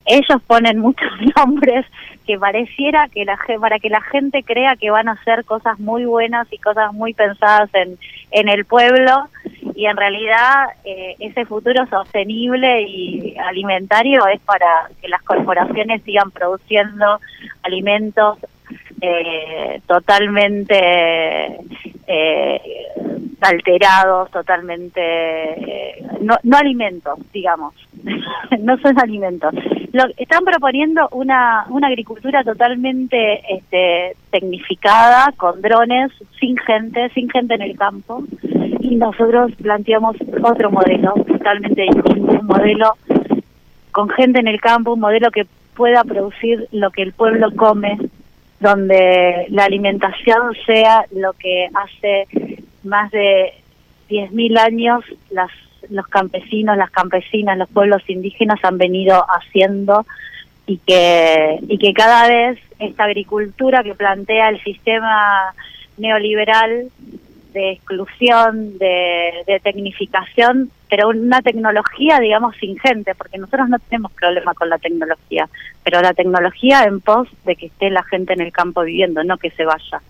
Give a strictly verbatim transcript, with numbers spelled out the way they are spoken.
ellos ponen muchos nombres que pareciera que la para que la gente crea que van a hacer cosas muy buenas y cosas muy pensadas en, en el pueblo, y en realidad eh, ese futuro sostenible y alimentario es para que las corporaciones sigan produciendo alimentos eh, totalmente eh, alterados, totalmente eh, no, no alimentos, digamos, no son alimentos. Lo, están proponiendo una, una agricultura totalmente este, tecnificada, con drones, sin gente, sin gente en el campo, y nosotros planteamos otro modelo totalmente distinto, un modelo con gente en el campo, un modelo que pueda producir lo que el pueblo come, donde la alimentación sea lo que hace más de diez mil años las los campesinos, las campesinas, los pueblos indígenas han venido haciendo, y que y que cada vez esta agricultura que plantea el sistema neoliberal de exclusión, de, de tecnificación, pero una tecnología, digamos, sin gente, porque nosotros no tenemos problema con la tecnología, pero la tecnología en pos de que esté la gente en el campo viviendo, no que se vaya.